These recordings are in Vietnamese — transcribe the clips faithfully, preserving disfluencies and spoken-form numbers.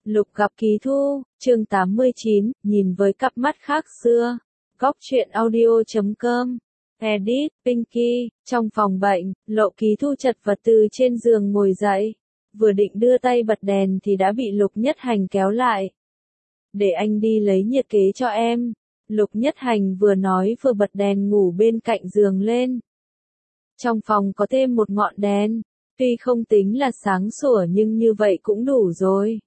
Lục gặp Ký Thu, chương tám mươi chín, nhìn với cặp mắt khác xưa. Góc truyện audio chấm com. Edit, Pinky, trong phòng bệnh, Lộ Ký Thu chật vật từ trên giường ngồi dậy. Vừa định đưa tay bật đèn thì đã bị Lục Nhất Hành kéo lại. Để anh đi lấy nhiệt kế cho em. Lục Nhất Hành vừa nói vừa bật đèn ngủ bên cạnh giường lên. Trong phòng có thêm một ngọn đèn, tuy không tính là sáng sủa nhưng như vậy cũng đủ rồi.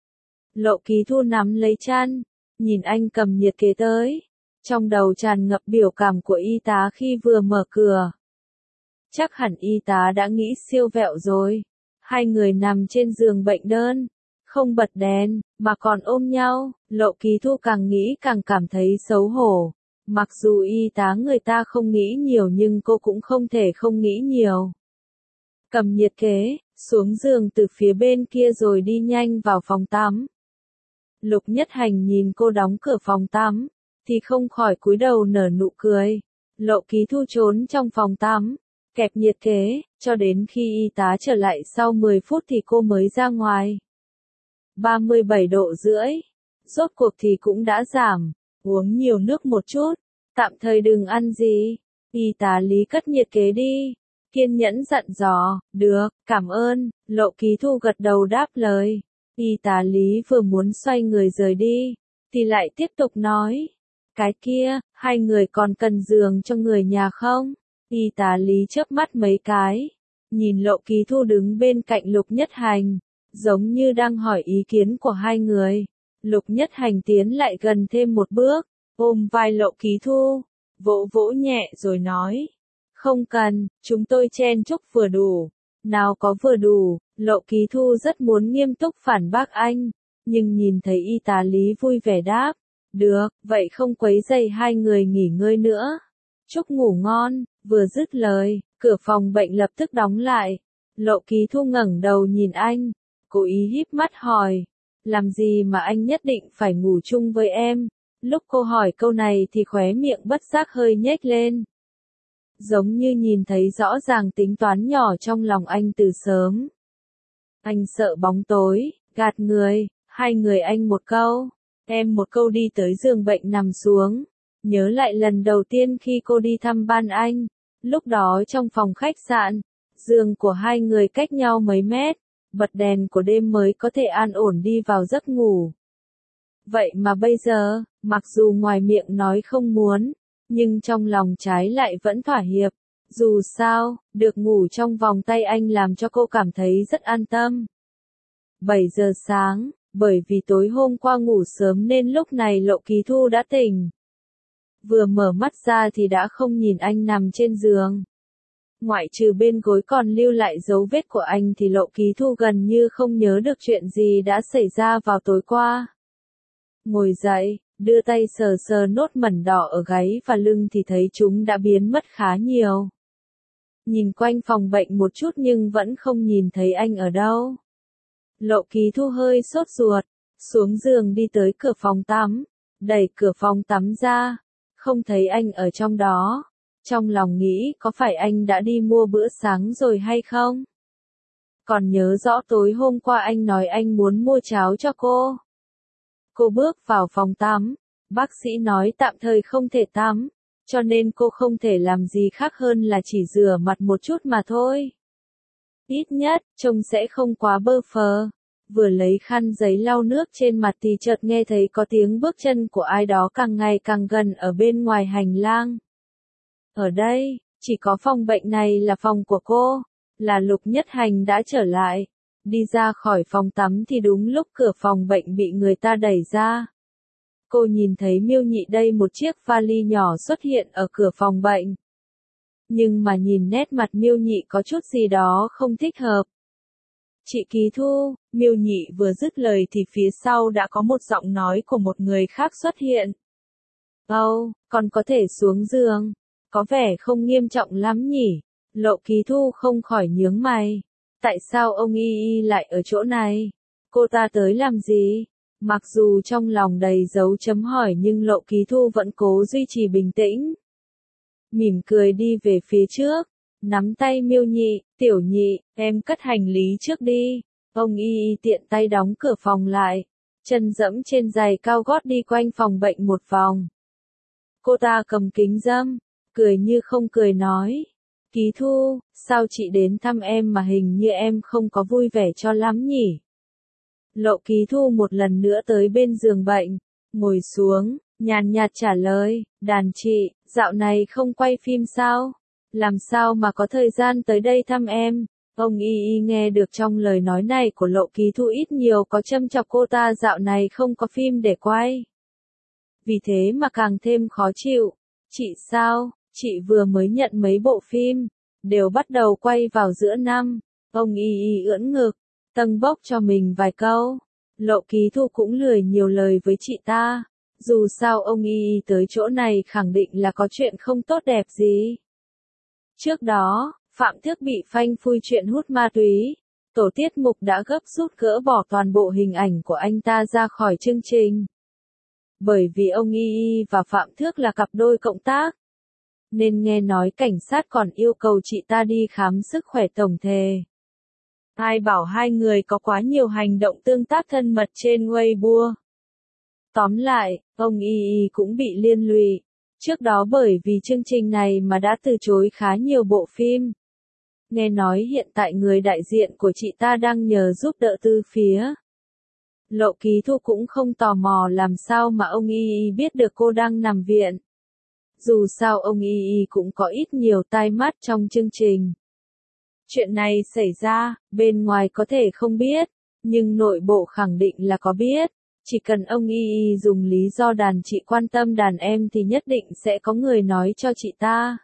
Lộ Ký Thu nắm lấy chăn, nhìn anh cầm nhiệt kế tới. Trong đầu tràn ngập biểu cảm của y tá khi vừa mở cửa. Chắc hẳn y tá đã nghĩ siêu vẹo rồi. Hai người nằm trên giường bệnh đơn, không bật đèn, mà còn ôm nhau. Lộ Ký Thu càng nghĩ càng cảm thấy xấu hổ. Mặc dù y tá người ta không nghĩ nhiều nhưng cô cũng không thể không nghĩ nhiều. Cầm nhiệt kế, xuống giường từ phía bên kia rồi đi nhanh vào phòng tắm. Lục Nhất Hành nhìn cô đóng cửa phòng tắm, thì không khỏi cúi đầu nở nụ cười. Lộ Ký Thu trốn trong phòng tắm, kẹp nhiệt kế, cho đến khi y tá trở lại sau mười phút thì cô mới ra ngoài. ba mươi bảy độ rưỡi, rốt cuộc thì cũng đã giảm, uống nhiều nước một chút, tạm thời đừng ăn gì. Y tá Lý cất nhiệt kế đi, kiên nhẫn dặn dò, được, cảm ơn. Lộ Ký Thu gật đầu đáp lời. Y tá Lý vừa muốn xoay người rời đi, thì lại tiếp tục nói. Cái kia, hai người còn cần giường cho người nhà không? Y tá Lý chớp mắt mấy cái, nhìn Lộ Ký Thu đứng bên cạnh Lục Nhất Hành, giống như đang hỏi ý kiến của hai người. Lục Nhất Hành tiến lại gần thêm một bước, ôm vai Lộ Ký Thu, vỗ vỗ nhẹ rồi nói. Không cần, chúng tôi chen chúc vừa đủ. Nào có vừa đủ. Lộ Ký Thu rất muốn nghiêm túc phản bác anh, nhưng nhìn thấy y tá Lý vui vẻ đáp. Được, vậy không quấy rầy hai người nghỉ ngơi nữa. Chúc ngủ ngon. Vừa dứt lời, cửa phòng bệnh lập tức đóng lại. Lộ Ký Thu ngẩng đầu nhìn anh, cố ý híp mắt hỏi. Làm gì mà anh nhất định phải ngủ chung với em? Lúc cô hỏi câu này thì khóe miệng bất giác hơi nhếch lên. Giống như nhìn thấy rõ ràng tính toán nhỏ trong lòng anh từ sớm. Anh sợ bóng tối, gạt người, hai người anh một câu, em một câu đi tới giường bệnh nằm xuống. Nhớ lại lần đầu tiên khi cô đi thăm ban anh, lúc đó trong phòng khách sạn, giường của hai người cách nhau mấy mét, bật đèn của đêm mới có thể an ổn đi vào giấc ngủ. Vậy mà bây giờ, mặc dù ngoài miệng nói không muốn, nhưng trong lòng trái lại vẫn thỏa hiệp. Dù sao, được ngủ trong vòng tay anh làm cho cô cảm thấy rất an tâm. bảy giờ sáng, bởi vì tối hôm qua ngủ sớm nên lúc này Lộ Ký Thu đã tỉnh. Vừa mở mắt ra thì đã không nhìn anh nằm trên giường. Ngoại trừ bên gối còn lưu lại dấu vết của anh thì Lộ Ký Thu gần như không nhớ được chuyện gì đã xảy ra vào tối qua. Ngồi dậy, đưa tay sờ sờ nốt mẩn đỏ ở gáy và lưng thì thấy chúng đã biến mất khá nhiều. Nhìn quanh phòng bệnh một chút nhưng vẫn không nhìn thấy anh ở đâu. Lộ Ký Thu hơi sốt ruột, xuống giường đi tới cửa phòng tắm, đẩy cửa phòng tắm ra, không thấy anh ở trong đó. Trong lòng nghĩ có phải anh đã đi mua bữa sáng rồi hay không? Còn nhớ rõ tối hôm qua anh nói anh muốn mua cháo cho cô. Cô bước vào phòng tắm, bác sĩ nói tạm thời không thể tắm, cho nên cô không thể làm gì khác hơn là chỉ rửa mặt một chút mà thôi. Ít nhất, trông sẽ không quá bơ phờ. Vừa lấy khăn giấy lau nước trên mặt thì chợt nghe thấy có tiếng bước chân của ai đó càng ngày càng gần ở bên ngoài hành lang. Ở đây, chỉ có phòng bệnh này là phòng của cô, là Lục Nhất Hành đã trở lại. Đi ra khỏi phòng tắm thì đúng lúc cửa phòng bệnh bị người ta đẩy ra. Cô nhìn thấy Miêu Nhị đây một chiếc vali nhỏ xuất hiện ở cửa phòng bệnh. Nhưng mà nhìn nét mặt Miêu Nhị có chút gì đó không thích hợp. Chị Ký Thu, Miêu Nhị vừa dứt lời thì phía sau đã có một giọng nói của một người khác xuất hiện. Âu, còn có thể xuống giường, có vẻ không nghiêm trọng lắm nhỉ. Lộ Ký Thu không khỏi nhướng mày. Tại sao ông y y lại ở chỗ này? Cô ta tới làm gì? Mặc dù trong lòng đầy dấu chấm hỏi nhưng Lộ Ký Thu vẫn cố duy trì bình tĩnh. Mỉm cười đi về phía trước, nắm tay Miêu Nhị, Tiểu Nhị, em cất hành lý trước đi. Ông y y tiện tay đóng cửa phòng lại, chân dẫm trên giày cao gót đi quanh phòng bệnh một vòng. Cô ta cầm kính râm, cười như không cười nói. Ký Thu, sao chị đến thăm em mà hình như em không có vui vẻ cho lắm nhỉ? Lộ Ký Thu một lần nữa tới bên giường bệnh, ngồi xuống, nhàn nhạt trả lời, đàn chị, dạo này không quay phim sao? Làm sao mà có thời gian tới đây thăm em? Ông Y Y nghe được trong lời nói này của Lộ Ký Thu ít nhiều có châm chọc cô ta dạo này không có phim để quay. Vì thế mà càng thêm khó chịu. Chị sao? Chị vừa mới nhận mấy bộ phim, đều bắt đầu quay vào giữa năm. Ông Y Y ưỡn ngực, tâng bốc cho mình vài câu. Lộ Ký Thu cũng lười nhiều lời với chị ta. Dù sao ông Y Y tới chỗ này khẳng định là có chuyện không tốt đẹp gì. Trước đó, Phạm Thước bị phanh phui chuyện hút ma túy. Tổ tiết mục đã gấp rút gỡ bỏ toàn bộ hình ảnh của anh ta ra khỏi chương trình. Bởi vì ông Y Y và Phạm Thước là cặp đôi cộng tác, nên nghe nói cảnh sát còn yêu cầu chị ta đi khám sức khỏe tổng thể. Ai bảo hai người có quá nhiều hành động tương tác thân mật trên Weibo. Tóm lại, ông Y Y cũng bị liên lụy. Trước đó bởi vì chương trình này mà đã từ chối khá nhiều bộ phim. Nghe nói hiện tại người đại diện của chị ta đang nhờ giúp đỡ từ phía. Lộ Ký Thu cũng không tò mò làm sao mà ông Y Y biết được cô đang nằm viện. Dù sao ông Y Y cũng có ít nhiều tai mắt trong chương trình. Chuyện này xảy ra, bên ngoài có thể không biết, nhưng nội bộ khẳng định là có biết. Chỉ cần ông Y Y dùng lý do đàn chị quan tâm đàn em thì nhất định sẽ có người nói cho chị ta.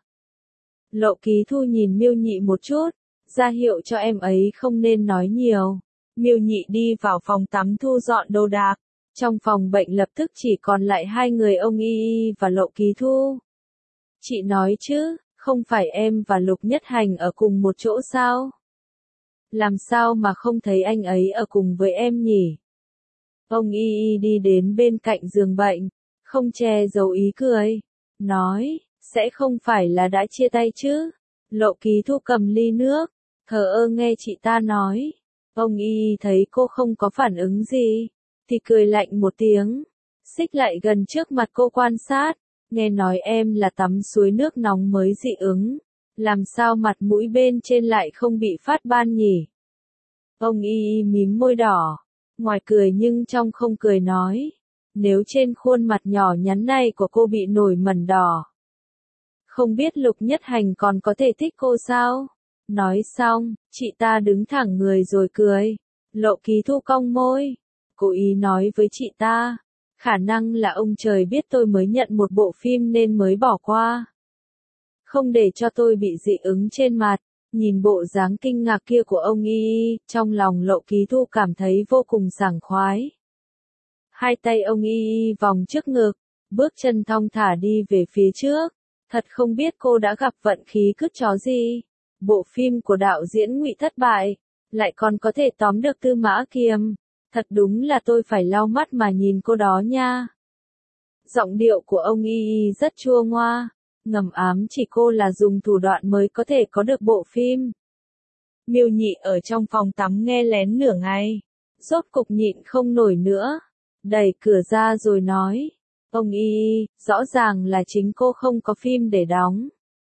Lộ Ký Thu nhìn Miêu Nhị một chút, ra hiệu cho em ấy không nên nói nhiều. Miêu Nhị đi vào phòng tắm thu dọn đồ đạc. Trong phòng bệnh lập tức chỉ còn lại hai người ông Y Y và Lộ Ký Thu. Chị nói chứ, không phải em và Lục Nhất Hành ở cùng một chỗ sao? Làm sao mà không thấy anh ấy ở cùng với em nhỉ? Ông Y Y đi đến bên cạnh giường bệnh, không che giấu ý cười, nói, sẽ không phải là đã chia tay chứ? Lộ Ký Thu cầm ly nước, thờ ơ nghe chị ta nói. Ông Y Y thấy cô không có phản ứng gì, thì cười lạnh một tiếng, xích lại gần trước mặt cô quan sát. Nghe nói em là tắm suối nước nóng mới dị ứng, làm sao mặt mũi bên trên lại không bị phát ban nhỉ? Ông Y Y mím môi đỏ, ngoài cười nhưng trong không cười nói, nếu trên khuôn mặt nhỏ nhắn này của cô bị nổi mẩn đỏ, không biết Lục Nhất Hành còn có thể thích cô sao? Nói xong, chị ta đứng thẳng người rồi cười. Lộ Ký Thu cong môi, cố ý nói với chị ta, khả năng là ông trời biết tôi mới nhận một bộ phim nên mới bỏ qua. Không để cho tôi bị dị ứng trên mặt. Nhìn bộ dáng kinh ngạc kia của ông Y Y, trong lòng Lộ Ký Thu cảm thấy vô cùng sảng khoái. Hai tay ông Y Y vòng trước ngực, bước chân thong thả đi về phía trước. Thật không biết cô đã gặp vận khí cứt chó gì. Bộ phim của đạo diễn Ngụy thất bại, lại còn có thể tóm được Tư Mã Kiềm. Thật đúng là tôi phải lau mắt mà nhìn cô đó nha. Giọng điệu của ông Y Y rất chua ngoa, ngầm ám chỉ cô là dùng thủ đoạn mới có thể có được bộ phim. Miêu Nhị ở trong phòng tắm nghe lén nửa ngày, rốt cục nhịn không nổi nữa, đẩy cửa ra rồi nói, ông Y Y, rõ ràng là chính cô không có phim để đóng.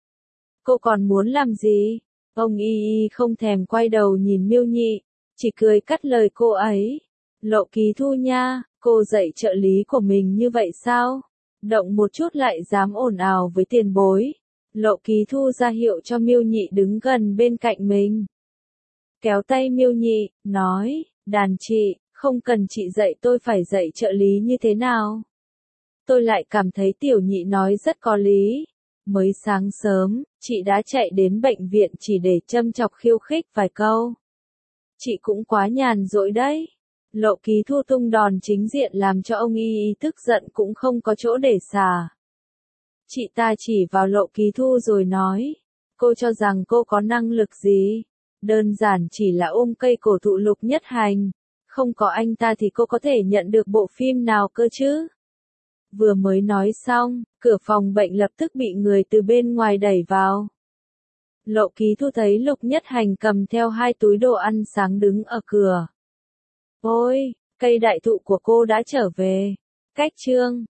Cô còn muốn làm gì? Ông Y Y không thèm quay đầu nhìn Miêu Nhị, chỉ cười cắt lời cô ấy. Lộ Ký Thu nha, cô dạy trợ lý của mình như vậy sao? Động một chút lại dám ồn ào với tiền bối. Lộ Ký Thu ra hiệu cho Miêu Nhị đứng gần bên cạnh mình. Kéo tay Miêu Nhị, nói, đàn chị, không cần chị dạy tôi phải dạy trợ lý như thế nào. Tôi lại cảm thấy Tiểu Nhị nói rất có lý. Mới sáng sớm, chị đã chạy đến bệnh viện chỉ để châm chọc khiêu khích vài câu. Chị cũng quá nhàn rỗi đấy. Lộ Ký Thu tung đòn chính diện làm cho ông Y Y tức giận cũng không có chỗ để xả. Chị ta chỉ vào Lộ Ký Thu rồi nói, cô cho rằng cô có năng lực gì? Đơn giản chỉ là ôm cây cổ thụ Lục Nhất Hành. Không có anh ta thì cô có thể nhận được bộ phim nào cơ chứ? Vừa mới nói xong, cửa phòng bệnh lập tức bị người từ bên ngoài đẩy vào. Lộ Ký Thu thấy Lục Nhất Hành cầm theo hai túi đồ ăn sáng đứng ở cửa. Ôi, Cây đại thụ của cô đã trở về. Cách chương